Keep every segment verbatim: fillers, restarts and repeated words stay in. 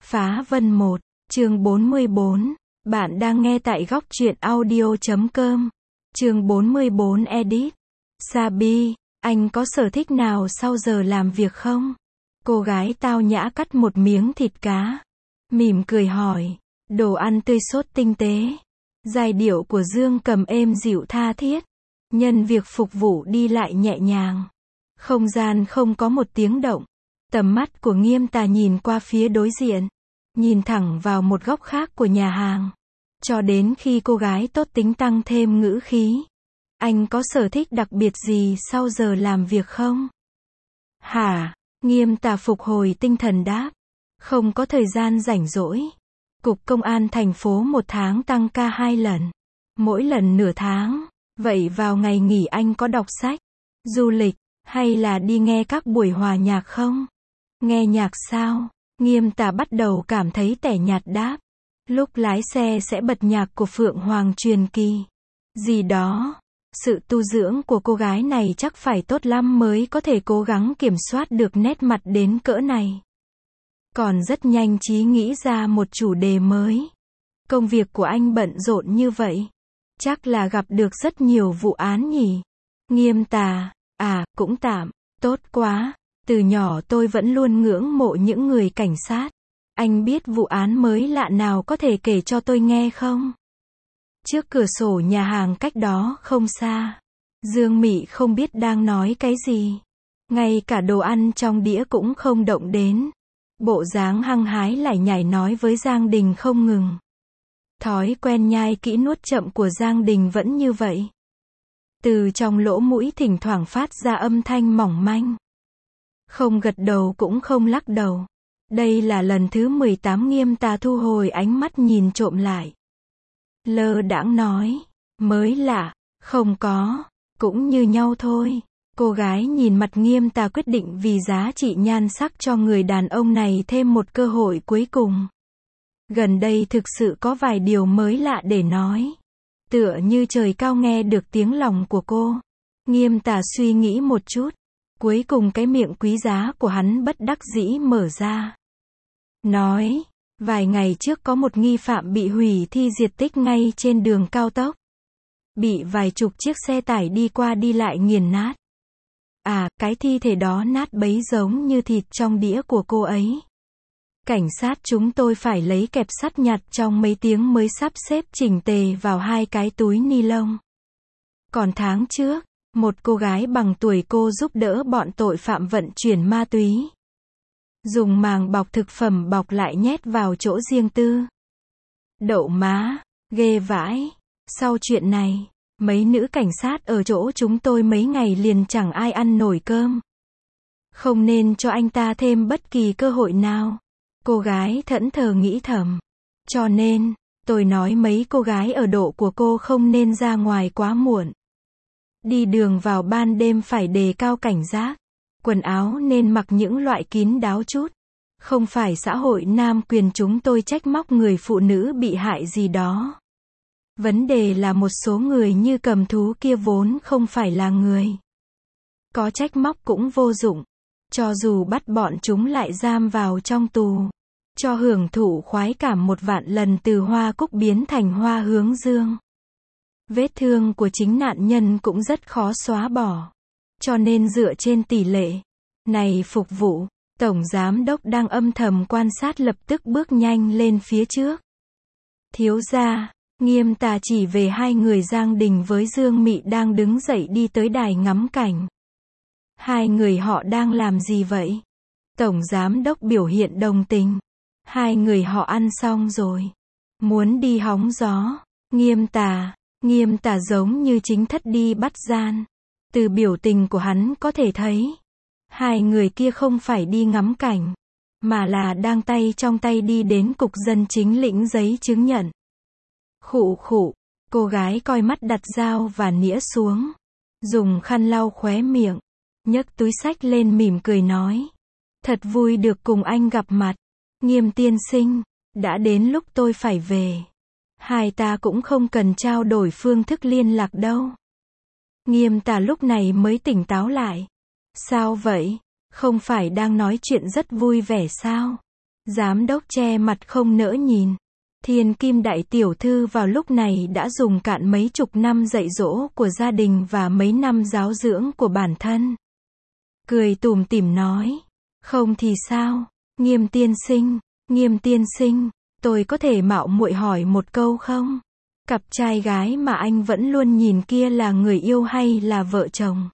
Phá Vân một, chương bốn mươi bốn. Bạn đang nghe tại góc truyện audio chấm com. Chương bốn mươi bốn edit. Sabi, anh có sở thích nào sau giờ làm việc không? Cô gái tao nhã cắt một miếng thịt cá. Mỉm cười hỏi. Đồ ăn tươi sốt tinh tế. Giai điệu của Dương Cầm êm dịu tha thiết. Nhân việc phục vụ đi lại nhẹ nhàng. Không gian không có một tiếng động. Tầm mắt của Nghiêm Tà nhìn qua phía đối diện. Nhìn thẳng vào một góc khác của nhà hàng. Cho đến khi cô gái tốt tính tăng thêm ngữ khí. Anh có sở thích đặc biệt gì sau giờ làm việc không? Hả? Nghiêm Tà phục hồi tinh thần đáp. Không có thời gian rảnh rỗi. Cục công an thành phố một tháng tăng ca hai lần. Mỗi lần nửa tháng. Vậy vào ngày nghỉ anh có đọc sách, du lịch, hay là đi nghe các buổi hòa nhạc không? Nghe nhạc sao? Nghiêm Tà bắt đầu cảm thấy tẻ nhạt đáp. Lúc lái xe sẽ bật nhạc của Phượng Hoàng truyền kỳ. Gì đó. Sự tu dưỡng của cô gái này chắc phải tốt lắm mới có thể cố gắng kiểm soát được nét mặt đến cỡ này. Còn rất nhanh trí nghĩ ra một chủ đề mới. Công việc của anh bận rộn như vậy. Chắc là gặp được rất nhiều vụ án nhỉ? Nghiêm Tà, à, cũng tạm, tốt quá. Từ nhỏ tôi vẫn luôn ngưỡng mộ những người cảnh sát. Anh biết vụ án mới lạ nào có thể kể cho tôi nghe không? Trước cửa sổ nhà hàng cách đó không xa. Dương Mị không biết đang nói cái gì. Ngay cả đồ ăn trong đĩa cũng không động đến. Bộ dáng hăng hái lải nhải nói với Giang Đình không ngừng. Thói quen nhai kỹ nuốt chậm của Giang Đình vẫn như vậy. Từ trong lỗ mũi thỉnh thoảng phát ra âm thanh mỏng manh. Không gật đầu cũng không lắc đầu. Đây là lần thứ mười tám Nghiêm Tà thu hồi ánh mắt nhìn trộm lại. Lơ đãng nói. Mới lạ, không có, cũng như nhau thôi. Cô gái nhìn mặt Nghiêm Tà quyết định vì giá trị nhan sắc cho người đàn ông này thêm một cơ hội cuối cùng. Gần đây thực sự có vài điều mới lạ để nói. Tựa như trời cao nghe được tiếng lòng của cô. Nghiêm Tà suy nghĩ một chút. Cuối cùng cái miệng quý giá của hắn bất đắc dĩ mở ra. Nói, vài ngày trước có một nghi phạm bị hủy thi diệt tích ngay trên đường cao tốc. Bị vài chục chiếc xe tải đi qua đi lại nghiền nát. À, cái thi thể đó nát bấy giống như thịt trong đĩa của cô ấy. Cảnh sát chúng tôi phải lấy kẹp sắt nhặt trong mấy tiếng mới sắp xếp chỉnh tề vào hai cái túi ni lông. Còn tháng trước, một cô gái bằng tuổi cô giúp đỡ bọn tội phạm vận chuyển ma túy. Dùng màng bọc thực phẩm bọc lại nhét vào chỗ riêng tư. Đậu má, ghê vãi. Sau chuyện này, mấy nữ cảnh sát ở chỗ chúng tôi mấy ngày liền chẳng ai ăn nổi cơm. Không nên cho anh ta thêm bất kỳ cơ hội nào. Cô gái thẫn thờ nghĩ thầm. Cho nên, tôi nói mấy cô gái ở độ của cô không nên ra ngoài quá muộn. Đi đường vào ban đêm phải đề cao cảnh giác. Quần áo nên mặc những loại kín đáo chút. Không phải xã hội nam quyền chúng tôi trách móc người phụ nữ bị hại gì đó. Vấn đề là một số người như cầm thú kia vốn không phải là người. Có trách móc cũng vô dụng. Cho dù bắt bọn chúng lại giam vào trong tù. Cho hưởng thụ khoái cảm một vạn lần từ hoa cúc biến thành hoa hướng dương. Vết thương của chính nạn nhân cũng rất khó xóa bỏ. Cho nên dựa trên tỷ lệ này phục vụ, Tổng Giám Đốc đang âm thầm quan sát lập tức bước nhanh lên phía trước. Thiếu gia, Nghiêm Tà chỉ về hai người Giang Đình với Dương Mị đang đứng dậy đi tới đài ngắm cảnh. Hai người họ đang làm gì vậy? Tổng Giám Đốc biểu hiện đồng tình. Hai người họ ăn xong rồi. Muốn đi hóng gió. Nghiêm Tà, Nghiêm Tà giống như chính thất đi bắt gian. Từ biểu tình của hắn có thể thấy. Hai người kia không phải đi ngắm cảnh. Mà là đang tay trong tay đi đến cục dân chính lĩnh giấy chứng nhận. Khụ khụ. Cô gái coi mắt đặt dao và nĩa xuống. Dùng khăn lau khóe miệng. Nhấc túi xách lên mỉm cười nói. Thật vui được cùng anh gặp mặt. Nghiêm tiên sinh. Đã đến lúc tôi phải về. Hai ta cũng không cần trao đổi phương thức liên lạc đâu. Nghiêm Tà lúc này mới tỉnh táo lại. Sao vậy? Không phải đang nói chuyện rất vui vẻ sao? Giám đốc che mặt không nỡ nhìn. Thiên Kim đại tiểu thư vào lúc này đã dùng cạn mấy chục năm dạy dỗ của gia đình và mấy năm giáo dưỡng của bản thân. Cười tủm tỉm nói. Không thì sao? Nghiêm tiên sinh, Nghiêm tiên sinh, tôi có thể mạo muội hỏi một câu không? Cặp trai gái mà anh vẫn luôn nhìn kia là người yêu hay là vợ chồng?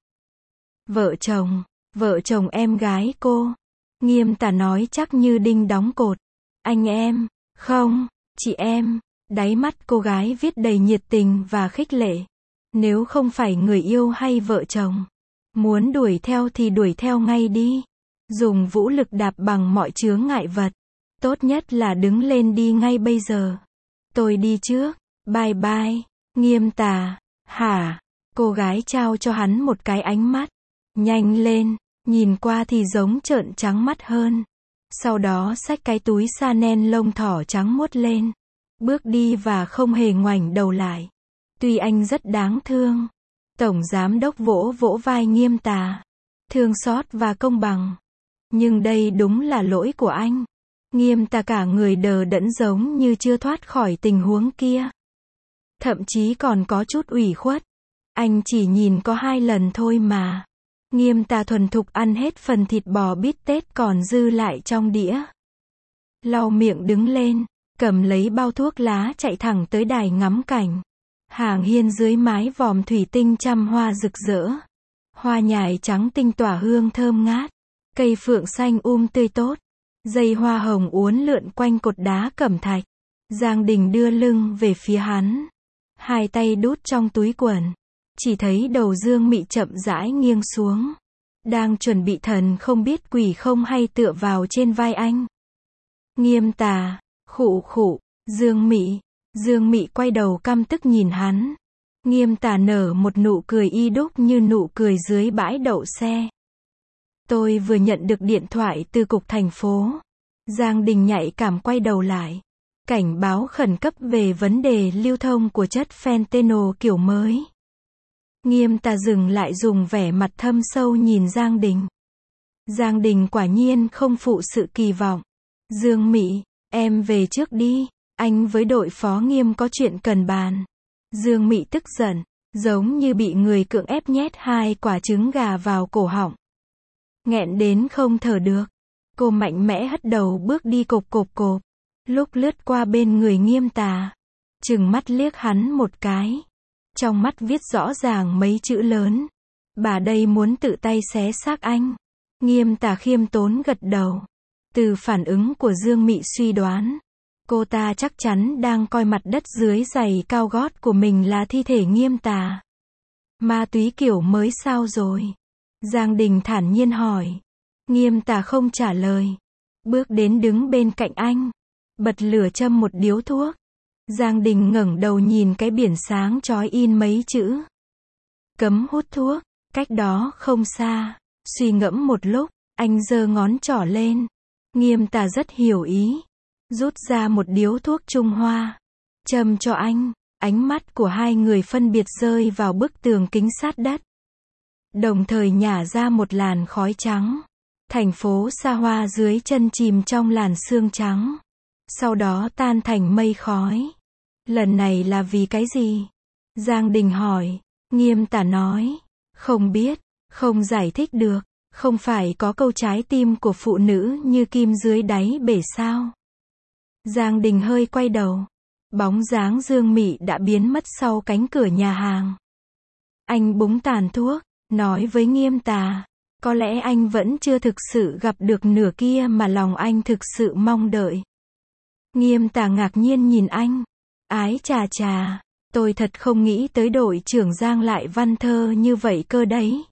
Vợ chồng, vợ chồng em gái cô. Nghiêm Tà nói chắc như đinh đóng cột. Anh em, không, chị em. Đáy mắt cô gái viết đầy nhiệt tình và khích lệ. Nếu không phải người yêu hay vợ chồng, muốn đuổi theo thì đuổi theo ngay đi. Dùng vũ lực đạp bằng mọi chướng ngại vật. Tốt nhất là đứng lên đi ngay bây giờ. Tôi đi trước. Bye bye. Nghiêm Tà. Hả? Cô gái trao cho hắn một cái ánh mắt. Nhanh lên. Nhìn qua thì giống trợn trắng mắt hơn. Sau đó xách cái túi Chanel lông thỏ trắng muốt lên. Bước đi và không hề ngoảnh đầu lại. Tuy anh rất đáng thương. Tổng giám đốc vỗ vỗ vai Nghiêm Tà. Thương xót và công bằng. Nhưng đây đúng là lỗi của anh. Nghiêm Tà cả người đờ đẫn giống như chưa thoát khỏi tình huống kia. Thậm chí còn có chút ủy khuất. Anh chỉ nhìn có hai lần thôi mà. Nghiêm Tà thuần thục ăn hết phần thịt bò bít tết còn dư lại trong đĩa. Lau miệng đứng lên, cầm lấy bao thuốc lá chạy thẳng tới đài ngắm cảnh. Hàng hiên dưới mái vòm thủy tinh trăm hoa rực rỡ. Hoa nhài trắng tinh tỏa hương thơm ngát. Cây phượng xanh um tươi tốt. Dây hoa hồng uốn lượn quanh cột đá cẩm thạch. Giang Đình đưa lưng về phía hắn. Hai tay đút trong túi quần. Chỉ thấy đầu Dương Mị chậm rãi nghiêng xuống. Đang chuẩn bị thần không biết quỷ không hay tựa vào trên vai anh. Nghiêm Tà. Khụ khụ. Dương Mị. Dương Mị quay đầu căm tức nhìn hắn. Nghiêm Tà nở một nụ cười y đúc như nụ cười dưới bãi đậu xe. Tôi vừa nhận được điện thoại từ cục thành phố. Giang Đình nhạy cảm quay đầu lại. Cảnh báo khẩn cấp về vấn đề lưu thông của chất fentanyl kiểu mới. Nghiêm Tà dừng lại dùng vẻ mặt thâm sâu nhìn Giang Đình. Giang Đình quả nhiên không phụ sự kỳ vọng. Dương Mị, em về trước đi. Anh với đội phó Nghiêm có chuyện cần bàn. Dương Mị tức giận, giống như bị người cưỡng ép nhét hai quả trứng gà vào cổ họng. Nghẹn đến không thở được. Cô mạnh mẽ hất đầu bước đi cộp cộp cộp. Lúc lướt qua bên người Nghiêm Tà. Chừng mắt liếc hắn một cái. Trong mắt viết rõ ràng mấy chữ lớn. Bà đây muốn tự tay xé xác anh. Nghiêm Tà khiêm tốn gật đầu. Từ phản ứng của Dương Mị suy đoán. Cô ta chắc chắn đang coi mặt đất dưới giày cao gót của mình là thi thể Nghiêm Tà. Ma túy kiểu mới sao rồi? Giang Đình thản nhiên hỏi. Nghiêm Tà không trả lời. Bước đến đứng bên cạnh anh. Bật lửa châm một điếu thuốc. Giang Đình ngẩng đầu nhìn cái biển sáng chói in mấy chữ. Cấm hút thuốc. Cách đó không xa. Suy ngẫm một lúc, anh giơ ngón trỏ lên. Nghiêm Tà rất hiểu ý. Rút ra một điếu thuốc Trung Hoa. Châm cho anh. Ánh mắt của hai người phân biệt rơi vào bức tường kính sát đất. Đồng thời nhả ra một làn khói trắng. Thành phố xa hoa dưới chân chìm trong làn sương trắng. Sau đó tan thành mây khói. Lần này là vì cái gì? Giang Đình hỏi. Nghiêm Tà nói. Không biết, không giải thích được. Không phải có câu trái tim của phụ nữ như kim dưới đáy bể sao? Giang Đình hơi quay đầu. Bóng dáng Dương Mị đã biến mất sau cánh cửa nhà hàng. Anh búng tàn thuốc, nói với Nghiêm Tà. Có lẽ anh vẫn chưa thực sự gặp được nửa kia mà lòng anh thực sự mong đợi. Nghiêm Tà ngạc nhiên nhìn anh. Ái chà chà, tôi thật không nghĩ tới đội trưởng Giang lại văn thơ như vậy cơ đấy.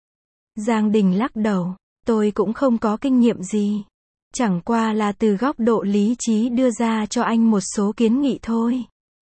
Giang Đình lắc đầu. Tôi cũng không có kinh nghiệm gì. Chẳng qua là từ góc độ lý trí đưa ra cho anh một số kiến nghị thôi.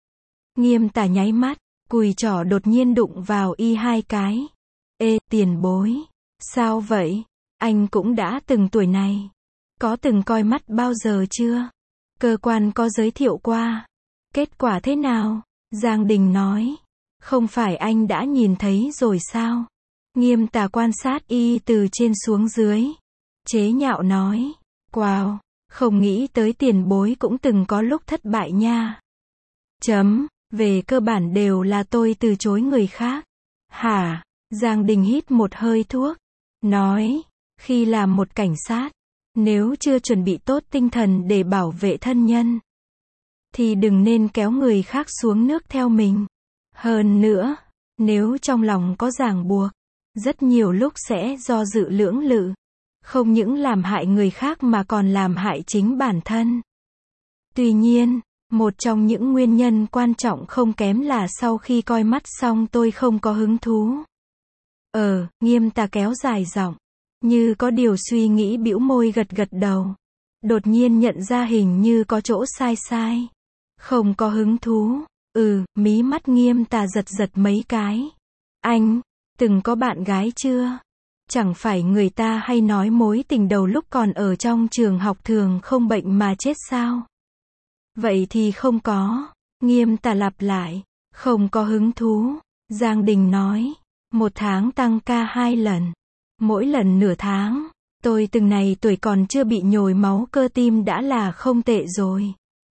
Nghiêm Tà nháy mắt, cùi trỏ đột nhiên đụng vào y hai cái. Ê, tiền bối. Sao vậy? Anh cũng đã từng tuổi này. Có từng coi mắt bao giờ chưa? Cơ quan có giới thiệu qua. Kết quả thế nào? Giang Đình nói. Không phải anh đã nhìn thấy rồi sao? Nghiêm Tà quan sát y từ trên xuống dưới. Chế nhạo nói. Wow, Không nghĩ tới tiền bối cũng từng có lúc thất bại nha. Chấm, về cơ bản đều là tôi từ chối người khác. Hả? Giang Đình hít một hơi thuốc. Nói, khi làm một cảnh sát, nếu chưa chuẩn bị tốt tinh thần để bảo vệ thân nhân, thì đừng nên kéo người khác xuống nước theo mình. Hơn nữa, nếu trong lòng có ràng buộc, rất nhiều lúc sẽ do dự lưỡng lự. Không những làm hại người khác mà còn làm hại chính bản thân. Tuy nhiên, một trong những nguyên nhân quan trọng không kém là sau khi coi mắt xong tôi không có hứng thú. Ờ, Nghiêm Tà kéo dài giọng, như có điều suy nghĩ bĩu môi gật gật đầu. Đột nhiên nhận ra hình như có chỗ sai sai. Không có hứng thú. Ừ, mí mắt Nghiêm Tà giật giật mấy cái. Anh, từng có bạn gái chưa? Chẳng phải người ta hay nói mối tình đầu lúc còn ở trong trường học thường không bệnh mà chết sao? Vậy thì không có. Nghiêm Tà lặp lại. Không có hứng thú. Giang Đình nói. Một tháng tăng ca hai lần. Mỗi lần nửa tháng. Tôi từng này tuổi còn chưa bị nhồi máu cơ tim đã là không tệ rồi.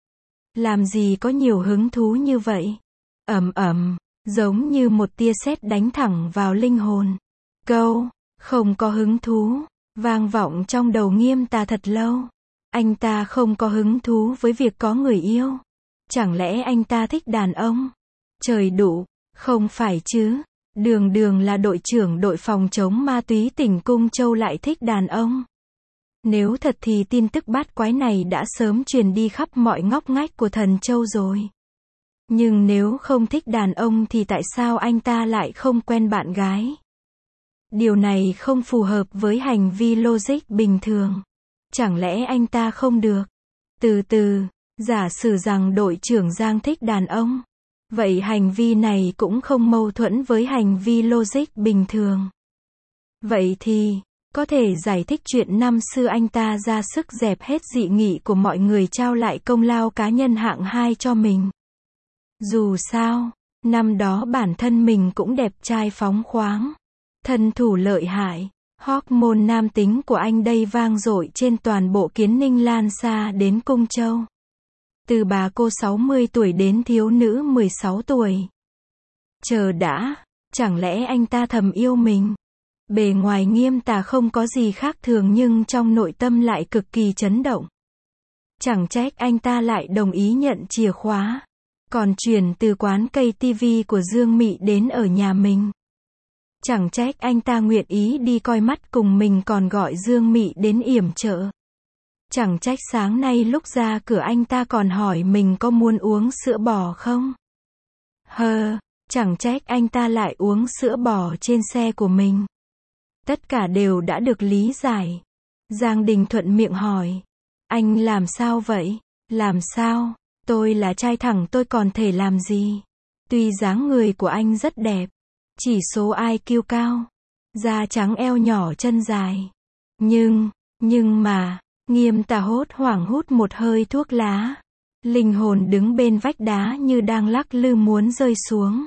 Làm gì có nhiều hứng thú như vậy? Ầm ầm, giống như một tia sét đánh thẳng vào linh hồn. Câu, không có hứng thú, vang vọng trong đầu Nghiêm Tà thật lâu. Anh ta không có hứng thú với việc có người yêu. Chẳng lẽ anh ta thích đàn ông? Trời đủ, không phải chứ. Đường đường là đội trưởng đội phòng chống ma túy tỉnh Cung Châu lại thích đàn ông. Nếu thật thì tin tức bát quái này đã sớm truyền đi khắp mọi ngóc ngách của Thần Châu rồi. Nhưng nếu không thích đàn ông thì tại sao anh ta lại không quen bạn gái? Điều này không phù hợp với hành vi logic bình thường. Chẳng lẽ anh ta không được? Từ từ, giả sử rằng đội trưởng Giang thích đàn ông. Vậy hành vi này cũng không mâu thuẫn với hành vi logic bình thường. Vậy thì, có thể giải thích chuyện năm xưa anh ta ra sức dẹp hết dị nghị của mọi người trao lại công lao cá nhân hạng hai cho mình. Dù sao, năm đó bản thân mình cũng đẹp trai phóng khoáng. Thân thủ lợi hại, hormone nam tính của anh đây vang dội trên toàn bộ Kiến Ninh lan xa đến Cung Châu. Từ bà cô sáu mươi tuổi đến thiếu nữ mười sáu tuổi. Chờ đã, chẳng lẽ anh ta thầm yêu mình? Bề ngoài Nghiêm Tà không có gì khác thường nhưng trong nội tâm lại cực kỳ chấn động. Chẳng trách anh ta lại đồng ý nhận chìa khóa. Còn chuyển từ quán cây tivi của Dương Mị đến ở nhà mình. Chẳng trách anh ta nguyện ý đi coi mắt cùng mình còn gọi Dương Mị đến yểm trợ. Chẳng trách sáng nay lúc ra cửa anh ta còn hỏi mình có muốn uống sữa bò không? Hờ, chẳng trách anh ta lại uống sữa bò trên xe của mình. Tất cả đều đã được lý giải. Giang Đình thuận miệng hỏi. Anh làm sao vậy? Làm sao? Tôi là trai thẳng tôi còn thể làm gì? Tuy dáng người của anh rất đẹp. Chỉ số i kiu cao. Da trắng eo nhỏ chân dài. Nhưng, nhưng mà, Nghiêm Tà hốt hoảng hút một hơi thuốc lá. Linh hồn đứng bên vách đá như đang lắc lư muốn rơi xuống.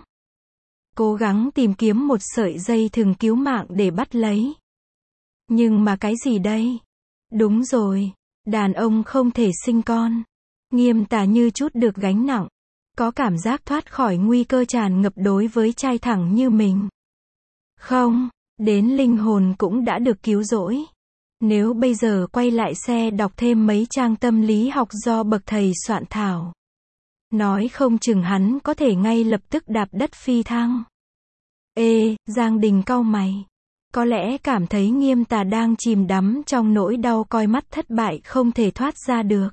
Cố gắng tìm kiếm một sợi dây thừng cứu mạng để bắt lấy. Nhưng mà cái gì đây? Đúng rồi, đàn ông không thể sinh con. Nghiêm Tà như chút được gánh nặng. Có cảm giác thoát khỏi nguy cơ tràn ngập đối với trai thẳng như mình. Không, đến linh hồn cũng đã được cứu rỗi. Nếu bây giờ quay lại xe đọc thêm mấy trang tâm lý học do bậc thầy soạn thảo. Nói không chừng hắn có thể ngay lập tức đạp đất phi thăng. Ê, Giang Đình cau mày. Có lẽ cảm thấy Nghiêm Tà đang chìm đắm trong nỗi đau coi mắt thất bại không thể thoát ra được.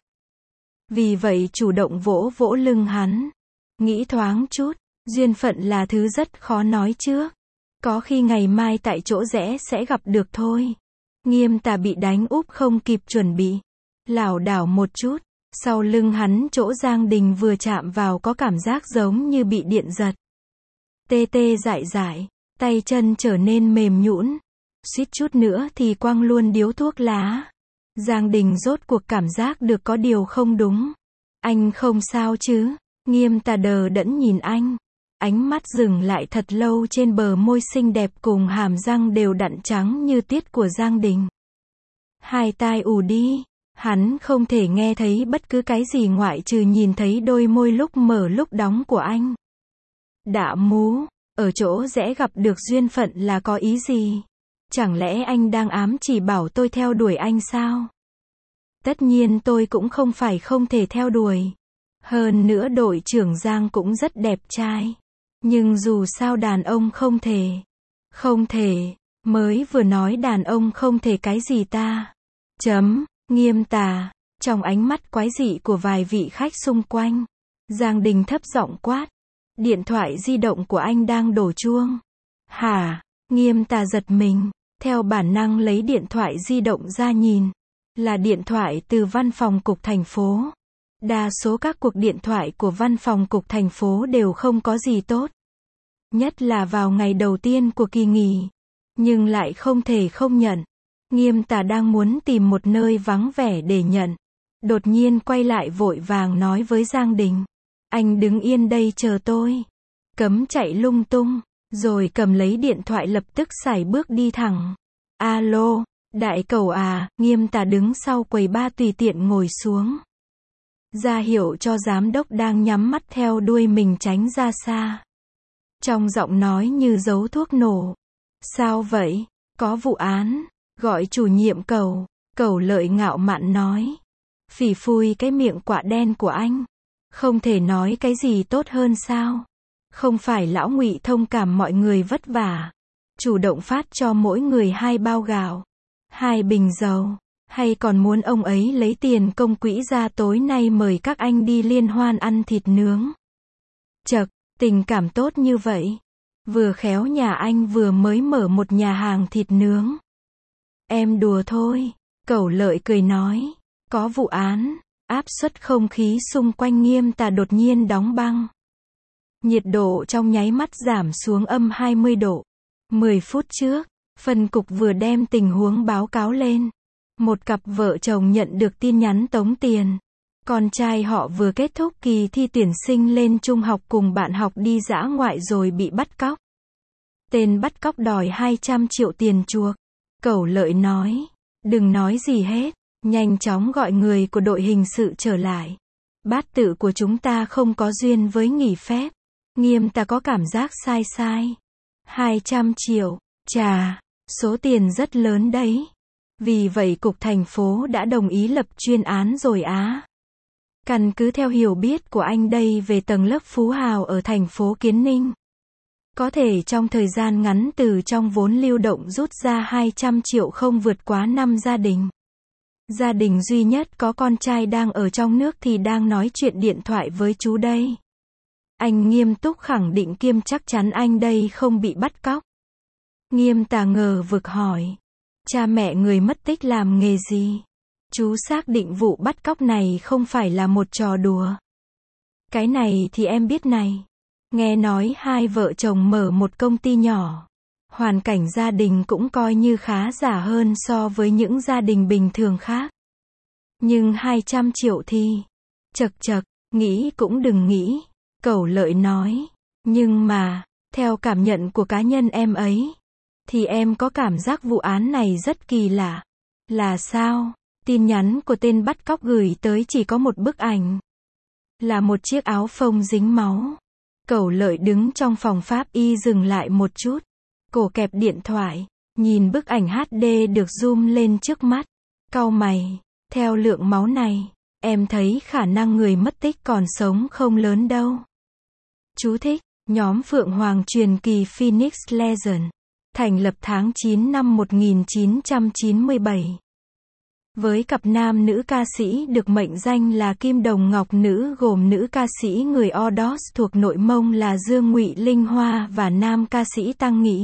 Vì vậy chủ động vỗ vỗ lưng hắn. Nghĩ thoáng chút, duyên phận là thứ rất khó nói trước. Có khi ngày mai tại chỗ rẽ sẽ gặp được thôi. Nghiêm Tà bị đánh úp không kịp chuẩn bị. Lảo đảo một chút, sau lưng hắn chỗ Giang Đình vừa chạm vào có cảm giác giống như bị điện giật. Tê tê dại dại, tay chân trở nên mềm nhũn. Suýt chút nữa thì quăng luôn điếu thuốc lá. Giang Đình rốt cuộc cảm giác được có điều không đúng. Anh không sao chứ? Nghiêm Tà đờ đẫn nhìn anh. Ánh mắt dừng lại thật lâu trên bờ môi xinh đẹp cùng hàm răng đều đặn trắng như tiết của Giang Đình. Hai tai ù đi. Hắn không thể nghe thấy bất cứ cái gì ngoại trừ nhìn thấy đôi môi lúc mở lúc đóng của anh. Đạ mú, ở chỗ rẽ gặp được duyên phận là có ý gì? Chẳng lẽ anh đang ám chỉ bảo tôi theo đuổi anh sao? Tất nhiên tôi cũng không phải không thể theo đuổi. Hơn nữa đội trưởng Giang cũng rất đẹp trai. Nhưng dù sao đàn ông không thể. Không thể, mới vừa nói đàn ông không thể cái gì ta. Chấm, Nghiêm Tà, trong ánh mắt quái dị của vài vị khách xung quanh. Giang Đình thấp giọng quát. Điện thoại di động của anh đang đổ chuông. Hả? Nghiêm Tà giật mình, theo bản năng lấy điện thoại di động ra nhìn. Là điện thoại từ văn phòng cục thành phố. Đa số các cuộc điện thoại của văn phòng cục thành phố đều không có gì tốt. Nhất là vào ngày đầu tiên của kỳ nghỉ. Nhưng lại không thể không nhận. Nghiêm Tà đang muốn tìm một nơi vắng vẻ để nhận. Đột nhiên quay lại vội vàng nói với Giang Đình. Anh đứng yên đây chờ tôi. Cấm chạy lung tung. Rồi cầm lấy điện thoại lập tức sải bước đi thẳng. Alo, đại cầu à, Nghiêm Tà đứng sau quầy ba tùy tiện ngồi xuống. Ra hiệu cho giám đốc đang nhắm mắt theo đuôi mình tránh ra xa. Trong giọng nói như giấu thuốc nổ. Sao vậy? Có vụ án. Gọi chủ nhiệm Cầu. Cầu Lợi ngạo mạn nói. Phỉ phui cái miệng quạ đen của anh. Không thể nói cái gì tốt hơn sao? Không phải lão Ngụy thông cảm mọi người vất vả. Chủ động phát cho mỗi người hai bao gạo. Hai bình dầu. Hay còn muốn ông ấy lấy tiền công quỹ ra tối nay mời các anh đi liên hoan ăn thịt nướng. Chậc, tình cảm tốt như vậy. Vừa khéo nhà anh vừa mới mở một nhà hàng thịt nướng. Em đùa thôi. Cẩu Lợi cười nói. Có vụ án. Áp suất không khí xung quanh Nghiêm Tà đột nhiên đóng băng. Nhiệt độ trong nháy mắt giảm xuống âm hai mươi độ. mười phút trước, phân cục vừa đem tình huống báo cáo lên. Một cặp vợ chồng nhận được tin nhắn tống tiền. Con trai họ vừa kết thúc kỳ thi tuyển sinh lên trung học cùng bạn học đi dã ngoại rồi bị bắt cóc. Tên bắt cóc đòi hai trăm triệu tiền chuộc. Cẩu Lợi nói. Đừng nói gì hết. Nhanh chóng gọi người của đội hình sự trở lại. Bát tự của chúng ta không có duyên với nghỉ phép. Nghiêm Tà có cảm giác sai sai. hai trăm triệu. Chà, số tiền rất lớn đấy. Vì vậy cục thành phố đã đồng ý lập chuyên án rồi á. Căn cứ theo hiểu biết của anh đây về tầng lớp phú hào ở thành phố Kiến Ninh. Có thể trong thời gian ngắn từ trong vốn lưu động rút ra hai trăm triệu không vượt quá năm gia đình. Gia đình duy nhất có con trai đang ở trong nước thì đang nói chuyện điện thoại với chú đây. Anh nghiêm túc khẳng định kiêm chắc chắn anh đây không bị bắt cóc. Nghiêm Tà ngờ vực hỏi. Cha mẹ người mất tích làm nghề gì? Chú xác định vụ bắt cóc này không phải là một trò đùa. Cái này thì em biết này. Nghe nói hai vợ chồng mở một công ty nhỏ. Hoàn cảnh gia đình cũng coi như khá giả hơn so với những gia đình bình thường khác. Nhưng hai trăm triệu thì... Chậc chậc, nghĩ cũng đừng nghĩ. Cẩu Lợi nói. Nhưng mà, theo cảm nhận của cá nhân em ấy, thì em có cảm giác vụ án này rất kỳ lạ. Là sao? Tin nhắn của tên bắt cóc gửi tới chỉ có một bức ảnh. Là một chiếc áo phông dính máu. Cẩu Lợi đứng trong phòng pháp y dừng lại một chút. Cổ kẹp điện thoại. Nhìn bức ảnh hát đê được zoom lên trước mắt. Cau mày. Theo lượng máu này, em thấy khả năng người mất tích còn sống không lớn đâu. Chú thích. Nhóm Phượng Hoàng truyền kỳ Phoenix Legend. Thành lập tháng chín năm một nghìn chín trăm chín mươi bảy. Với cặp nam nữ ca sĩ được mệnh danh là Kim Đồng Ngọc Nữ gồm nữ ca sĩ người Ordos thuộc nội Mông là Dương Ngụy Linh Hoa và nam ca sĩ Tăng Nghị.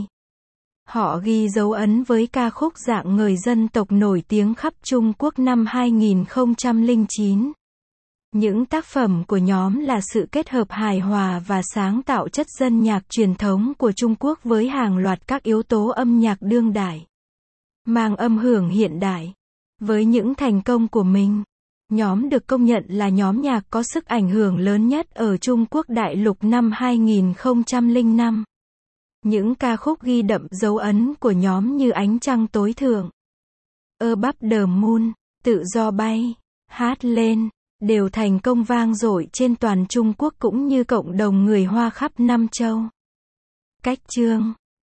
Họ ghi dấu ấn với ca khúc Dạng Người dân tộc nổi tiếng khắp Trung Quốc năm hai nghìn không trăm lẻ chín. Những tác phẩm của nhóm là sự kết hợp hài hòa và sáng tạo chất dân nhạc truyền thống của Trung Quốc với hàng loạt các yếu tố âm nhạc đương đại, mang âm hưởng hiện đại. Với những thành công của mình, nhóm được công nhận là nhóm nhạc có sức ảnh hưởng lớn nhất ở Trung Quốc đại lục năm hai nghìn không trăm lẻ năm. Những ca khúc ghi đậm dấu ấn của nhóm như Ánh Trăng Tối Thượng, Above the Moon, tự do bay, hát lên, đều thành công vang dội trên toàn Trung Quốc cũng như cộng đồng người Hoa khắp năm châu. Cách chương